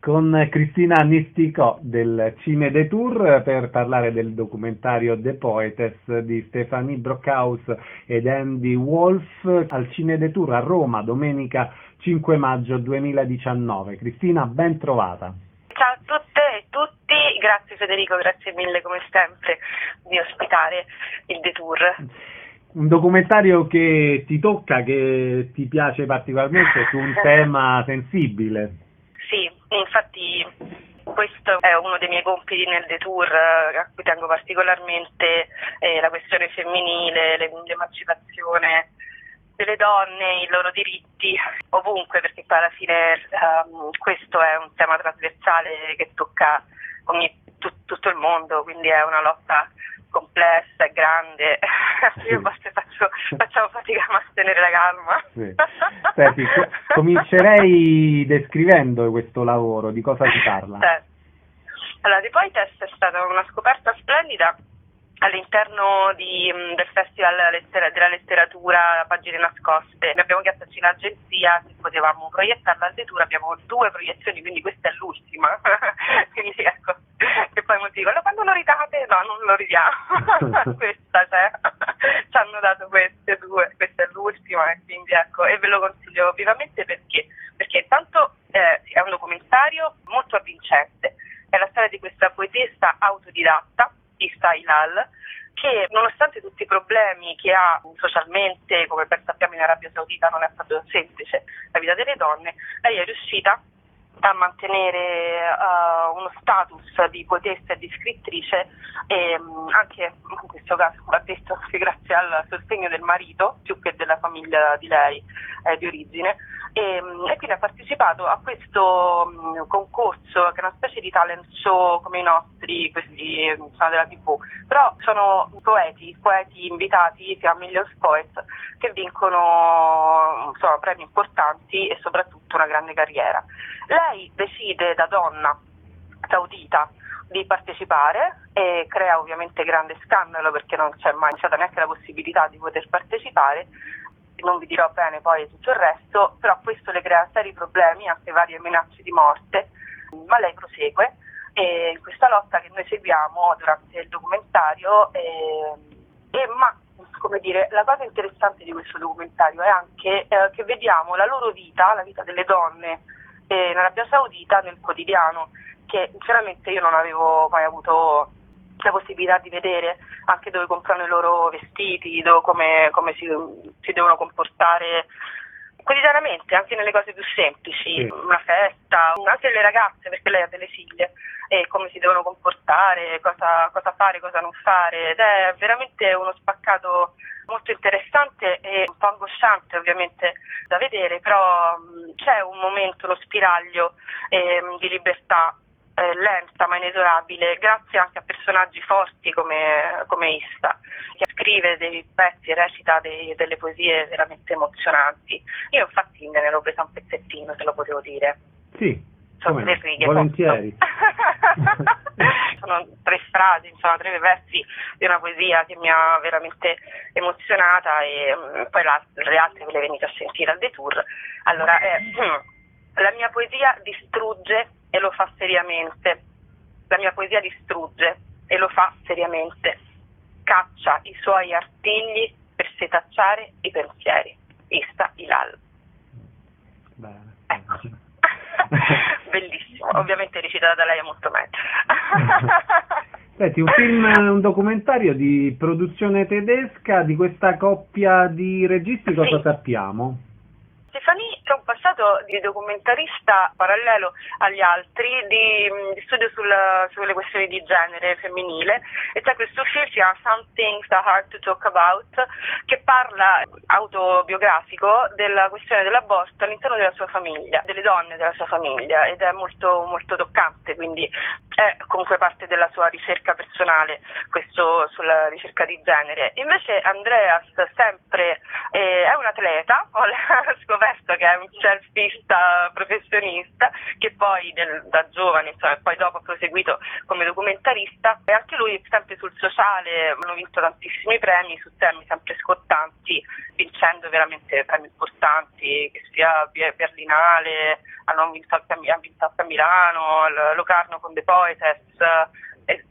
con Cristina Nisticò del Cine Detour per parlare del documentario The Poetess di Stephanie Brockhaus ed Andy Wolf al Cine Detour a Roma domenica 5 maggio 2019. Cristina, ben trovata. Ciao a tutte e tutti, grazie Federico, grazie mille come sempre di ospitare il Detour. Un documentario che ti tocca, che ti piace particolarmente su un tema sensibile. Sì, infatti questo è uno dei miei compiti nel Detour, a cui tengo particolarmente, la questione femminile, l'emancipazione delle donne, i loro diritti, ovunque, perché poi alla fine questo è un tema trasversale che tocca tutto il mondo, quindi è una lotta complessa e grande. Io a volte facciamo fatica a mantenere la calma. Sì. Senti, comincerei descrivendo questo lavoro, di cosa si parla? Allora, The Poetess è stata una scoperta splendida all'interno del Festival della letteratura Pagine Nascoste. Abbiamo chiesto in agenzia se potevamo proiettarla al Detour, abbiamo 2 proiezioni, quindi questa è l'ultima. Quindi ecco, e poi molti dicono quando lo ridate? No, non lo ridiamo. Questa c'è, ci hanno dato queste 2, questa è l'ultima e quindi ecco, e ve lo consiglio vivamente perché intanto è un documentario molto avvincente, è la storia di questa poetessa autodidatta, Issa Hilal, che nonostante tutti i problemi che ha socialmente, come ben sappiamo in Arabia Saudita non è proprio semplice la vita delle donne, lei è riuscita a mantenere uno status di poetessa e di scrittrice, e anche in questo caso va detto che grazie al sostegno del marito più che della famiglia di lei di origine, e quindi ha partecipato a questo concorso che è una specie di talent show come i nostri, questi sono della TV, però sono poeti invitati, si chiama Millions Poets, che vincono premi importanti e soprattutto una grande carriera. Lei decide da donna saudita di partecipare e crea ovviamente grande scandalo perché non c'è mai stata neanche la possibilità di poter partecipare. Non vi dirò bene poi tutto il resto, però questo le crea seri problemi, anche varie minacce di morte, ma lei prosegue e in questa lotta che noi seguiamo durante il documentario ma come dire, la cosa interessante di questo documentario è anche che vediamo la loro vita, la vita delle donne in Arabia Saudita nel quotidiano, che sinceramente io non avevo mai avuto la possibilità di vedere, anche dove comprano i loro vestiti, come si devono comportare quotidianamente, anche nelle cose più semplici, una festa, anche le ragazze, perché lei ha delle figlie, e come si devono comportare, cosa fare, cosa non fare, ed è veramente uno spaccato molto interessante e un po' angosciante ovviamente da vedere, però c'è un momento, uno spiraglio di libertà lenta ma inesorabile, grazie anche a personaggi forti come Issa, che scrive dei pezzi e recita delle poesie veramente emozionanti. Io infatti me ne ero presa un pezzettino, se lo potevo dire. Sì. Sono 3 righe. Volentieri. Sono 3 frasi, sono 3 versi di una poesia che mi ha veramente emozionata e poi le altre ve le venite a sentire al Detour. Allora, la mia poesia distrugge e lo fa seriamente. La mia poesia distrugge e lo fa seriamente. Caccia i suoi artigli per setacciare i pensieri. Issa Hilal. Bene. Ecco. Bellissimo, ovviamente recitata da lei è molto meglio. Senti, un documentario di produzione tedesca di questa coppia di registi, cosa Sì. sappiamo? Stephanie c'è un passato di documentarista parallelo agli altri, di studio sulle questioni di genere femminile, e c'è questo film, si chiama Some Things Are Hard to Talk About, che parla, autobiografico, della questione dell'aborto all'interno della sua famiglia, delle donne della sua famiglia, ed è molto, molto toccante, quindi è comunque parte della sua ricerca personale, questo sulla ricerca di genere. Invece Andreas sempre è un atleta, ho scoperto che è un surfista professionista, che poi da giovane, insomma, poi dopo ha proseguito come documentarista, e anche lui sempre sul sociale hanno vinto tantissimi premi su temi sempre scottanti, vincendo veramente premi importanti, che sia Berlinale, ha vinto anche a Milano, Locarno con The Poetess, e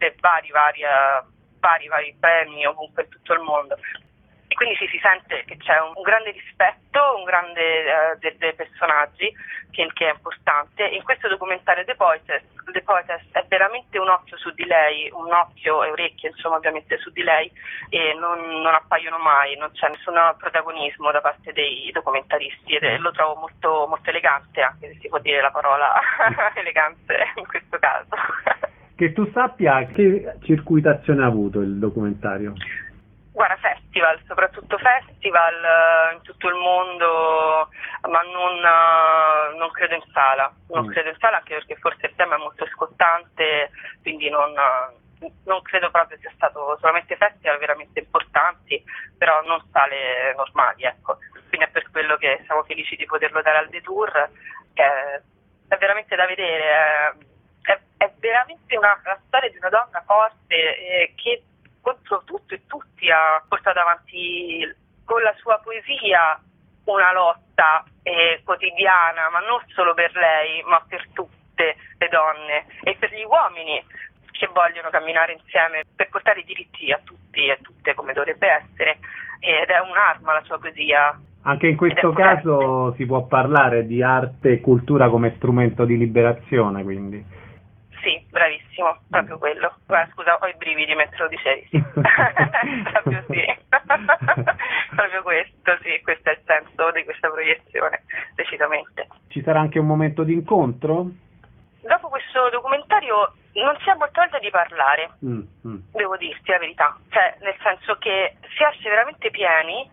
vari premi ovunque in tutto il mondo. E quindi si sente che c'è un grande rispetto, un grande dei personaggi che è importante. In questo documentario The Poetess è veramente un occhio su di lei, un occhio e orecchie insomma ovviamente su di lei, e non appaiono mai, non c'è nessun protagonismo da parte dei documentaristi, e lo trovo molto, molto elegante, anche se si può dire la parola elegante in questo caso. Che tu sappia, che circuitazione ha avuto il documentario? Guarda, festival, soprattutto festival in tutto il mondo, ma non credo in sala, credo in sala, anche perché forse il tema è molto scottante, quindi non credo proprio sia stato solamente festival veramente importanti, però non sale normali, ecco. Quindi è per quello che siamo felici di poterlo dare al Detour, che è veramente da vedere, è veramente la storia di una donna forte che contro tutto e tutti ha portato avanti con la sua poesia una lotta quotidiana, ma non solo per lei, ma per tutte le donne e per gli uomini che vogliono camminare insieme per portare i diritti a tutti e a tutte come dovrebbe essere, ed è un'arma la sua poesia. Anche in questo caso si può parlare di arte e cultura come strumento di liberazione, quindi. Sì, bravissimo, proprio quello. Guarda, scusa, ho i brividi mentre lo dicevi. Sì. Proprio sì. Proprio questo, sì, questo è il senso di questa proiezione, decisamente. Ci sarà anche un momento di incontro? Dopo questo documentario non si ha molta voglia di parlare, devo dirti la verità, cioè nel senso che si esce veramente piene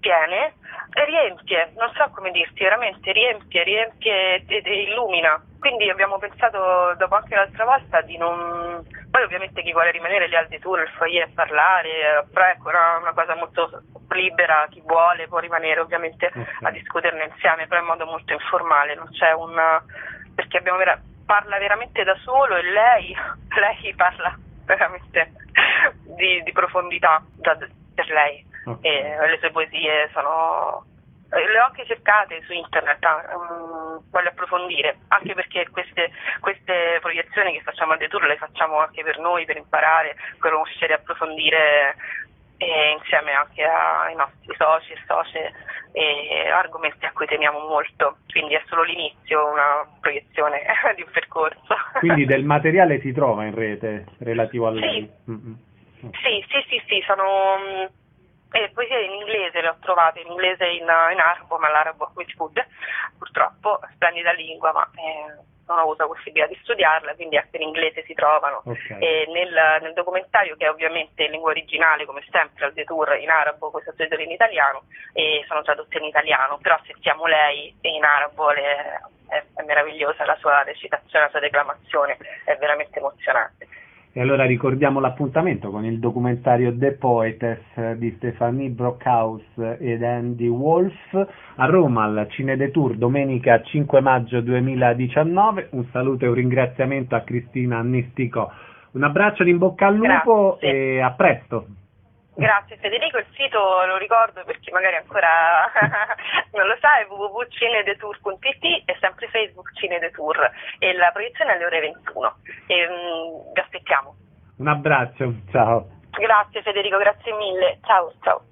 e riempie, non so come dirti, veramente riempie ed illumina. Quindi abbiamo pensato, dopo anche l'altra volta, di non... Poi ovviamente chi vuole rimanere lì al Detour, il foyer, a parlare, però ecco, una cosa molto libera, chi vuole può rimanere ovviamente a discuterne insieme, però in modo molto informale, non c'è perché parla veramente da solo, e lei parla veramente di profondità per lei, e le sue poesie le ho anche cercate su internet, voglio approfondire, anche perché queste proiezioni che facciamo al Detour le facciamo anche per noi, per imparare, conoscere, approfondire, e insieme anche ai nostri soci e socie, e argomenti a cui teniamo molto, quindi è solo l'inizio, una proiezione di un percorso. Quindi del materiale si trova in rete relativo a lei? Sì, sono poesie in inglese, le ho trovate in inglese e in arabo, ma l'arabo mi sfugge purtroppo, splendida lingua, ma non ho avuto la possibilità di studiarla, quindi anche in inglese si trovano. E nel documentario, che è ovviamente in lingua originale come sempre al Detour, in arabo, poi sottotitoli in italiano, e sono tradotte in italiano, però sentiamo lei in arabo, è meravigliosa la sua recitazione, la sua declamazione, è veramente emozionante. E allora ricordiamo l'appuntamento con il documentario The Poetess di Stephanie Brockhaus ed Andy Wolf a Roma al Cine Detour domenica 5 maggio 2019. Un saluto e un ringraziamento a Cristina Annisticò. Un abbraccio, in bocca al lupo. Grazie. E a presto. Grazie Federico, il sito lo ricordo per chi magari ancora non lo sa, è www.cinedetour.it, e sempre Facebook Cine Detour, e la proiezione è alle ore 21, e vi aspettiamo. Un abbraccio, ciao. Grazie Federico, grazie mille, ciao.